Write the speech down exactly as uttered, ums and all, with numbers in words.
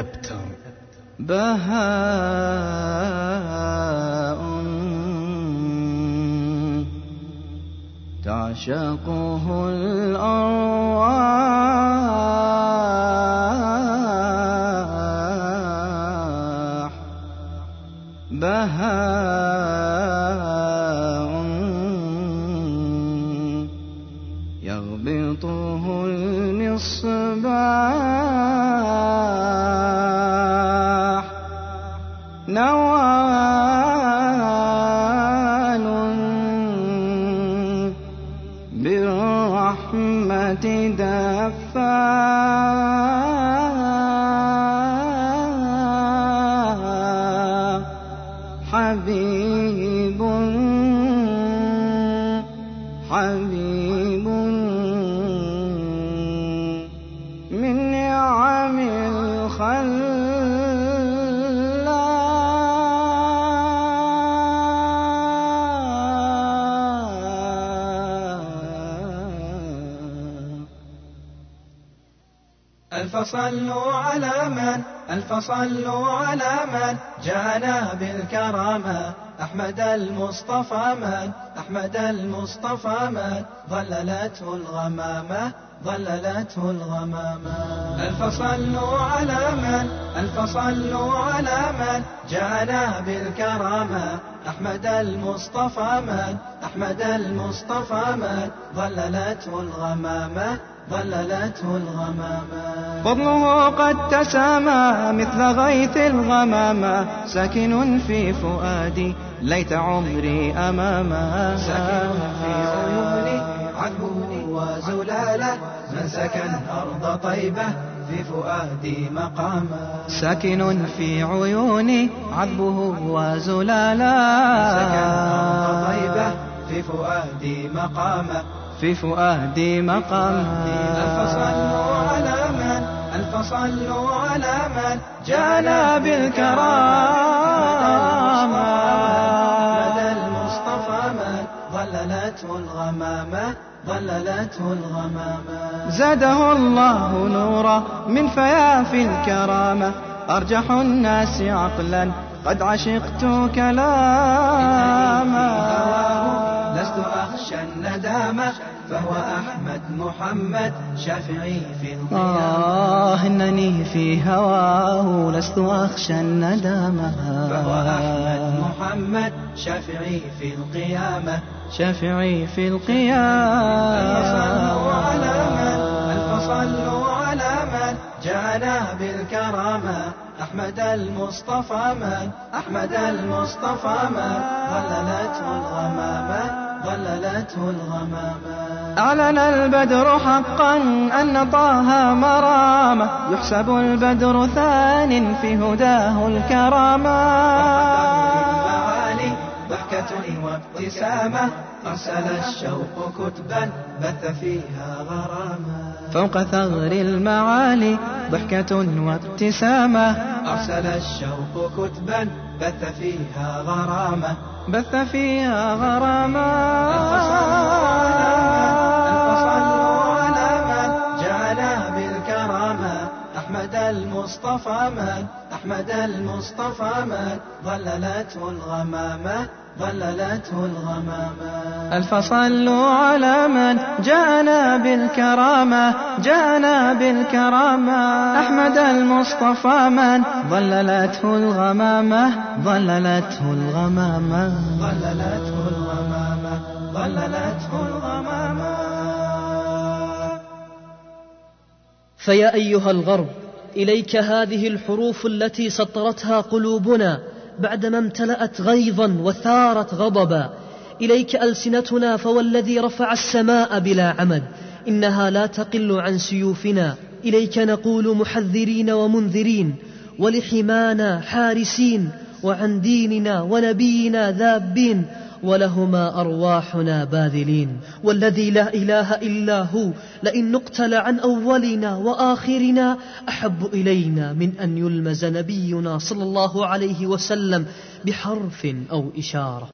أبتر. بهاء تعشقه الأرواح، بهاء يغبطه المصباح، نوال بالرحمة دفاح، حبيب حبيب من نعم الخلق. ألف صلوا على من ألف صلوا على من جاءنا بالكرامة، أحمد المصطفى من أحمد المصطفى من ظللته الغمامة ظللته الغمامة. ألف صلوا على من ألف صلوا على من جاءنا بالكرامة، أحمد المصطفى من أحمد المصطفى من ظللته الغمامة ظللته الغمامة. فضله قد تسامى مثل غيث الغمامة، ساكن في فؤادي ليت عمري أمامه، ساكن في عيوني عذبه وزلاله، من سكن أرض طيبة في فؤادي مقاما، ساكن في عيوني عذبه وزلاله، سكن أرض طيبة في فؤادي مقاما في فؤادي مقام. ألف صلوا على من ألف صلوا على من جاءنا بالكرامة، أحمد المصطفى من ظللته الغمامة ظللته الغمامة. زاده الله نورا من فياف الكرامة، أرجح الناس عقلا قد عشقت كلاما، لست أخشى الندامة فهو أحمد محمد شافعي في القيامة. آه إنني في هواه لست أخشى الندامة، فهو أحمد محمد شافعي في القيامة شافعي في القيامة. ألف صلوا على من ألف صلوا على من جاءنا بالكرامة، أحمد المصطفى من أحمد المصطفى من ظللته الغمامة ظللته الغمامة. أعلن البدر حقا أن طه مرامة، يحسب البدر ثان في هداه الكرامة، ضحكة وابتسامة أرسل الشوق كتبا بث فيها غرامة، فوق ثغر المعالي ضحكة وابتسامة أرسل الشوق كتبا بث فيها غرامة بث فيها غرامة. ألف صلوا على من جاءنا بالكرامة، أحمد المصطفى من أحمد المصطفى من ظللته الغمامة ظللته الغمامة. ألف صلوا على من جاءنا بالكرامة جاءنا بالكرامة، أحمد المصطفى من ظللته الغمامة ظللته الغمامة ظللته الغمامة ظللته الغمامة. فيا أيها الغرب، إليك هذه الحروف التي سطرتها قلوبنا بعدما امتلأت غيظا وثارت غضبا. إليك ألسنتنا فوالذي رفع السماء بلا عمد إنها لا تقل عن سيوفنا. إليك نقول محذرين ومنذرين، ولحمانا حارسين، وعن ديننا ونبينا ذابين، ولهما أرواحنا باذلين. والذي لا إله إلا هو لئن نقتل عن أولنا وآخرنا أحب إلينا من أن يلمز نبينا صلى الله عليه وسلم بحرف أو إشارة.